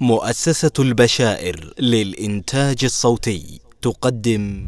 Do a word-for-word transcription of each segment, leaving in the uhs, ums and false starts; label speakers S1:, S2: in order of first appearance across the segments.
S1: مؤسسة البشائر للإنتاج الصوتي تقدم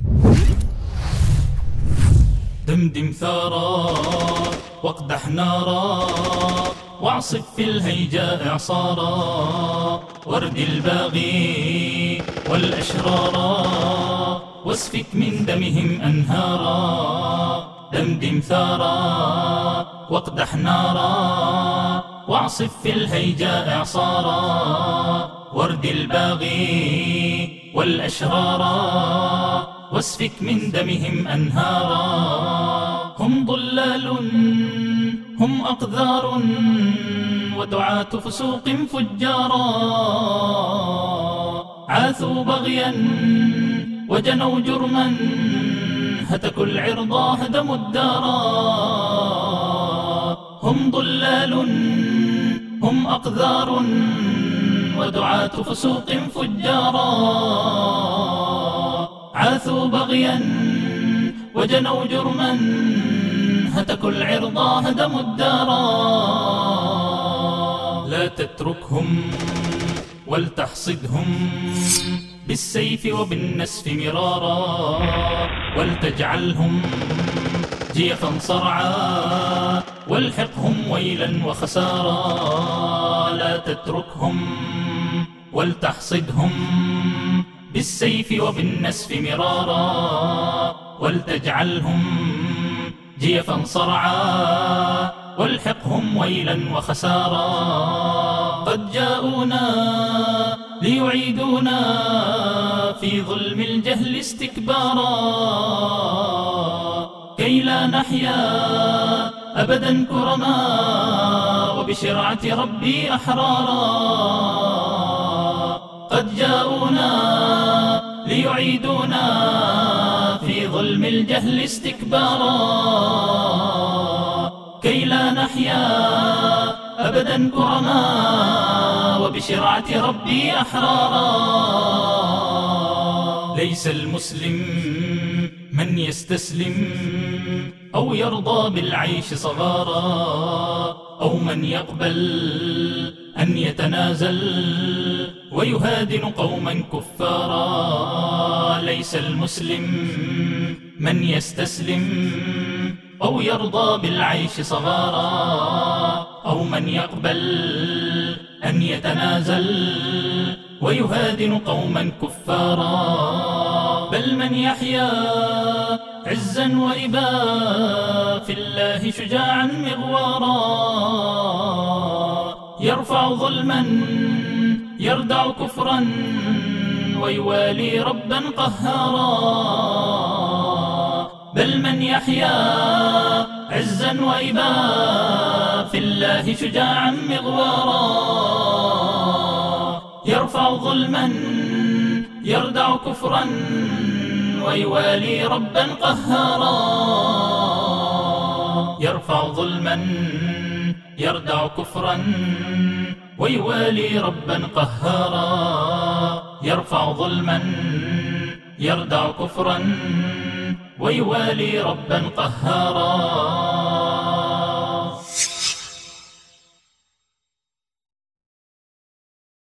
S2: دمدم ثارا واقدح نارا واعصف في الهيجاء إعصارا وارد الباغي والأشرارا واسفك من دمهم أنهارا. دمدم ثارا واقدح نارا واعصف في الهيجاء إعصارا وارد الباغي والأشرارا واسفك من دمهم أنهارا. هم ضلال هم أقذار ودعاة فسوق فجارا عاثوا بغيا وجنوا جرما هتكوا العرضا هدموا الدارا. هم ضلال هم أقذار ودعاة فسوق فجارا عاثوا بغيا وجنوا جرما هتكوا العرضا هدموا الدارا. لا تتركهم ولتحصدهم بالسيف وبالنسف مرارا ولتجعلهم جيفا صرعا والحقهم ويلا وخسارا. لا تتركهم ولتحصدهم بالسيف وبالنسف مرارا ولتجعلهم جيفا صرعا والحقهم ويلا وخسارا. قد جاءونا ليعيدونا في ظلم الجهل استكبارا كي لا نحيا أبدا كرما وبشرعة ربي أحرارا. قد جاءونا ليعيدونا في ظلم الجهل استكبارا كي لا نحيا أبدا كرما وبشرعة ربي أحرارا. ليس المسلم من يستسلم أو يرضى بالعيش صغارا أو من يقبل أن يتنازل ويهادن قوما كفارا. ليس المسلم من يستسلم أو يرضى بالعيش صغارا أو من يقبل أن يتنازل ويهادن قوما كفارا. بل من يحيا عزا وإبا في الله شجاعا مغوارا يرفع ظلما يردع كفرا ويوالي ربا قهارا. بل من يحيا عزا وإبا في الله شجاعا مغوارا يرفع ظلما يردع كفرا ويوالي ربا قهارا. يرفع ظلما يردع كفرا ويوالي ربا قهارا. يرفع ظلما يردع كفرا ويوالي ربا قهارا.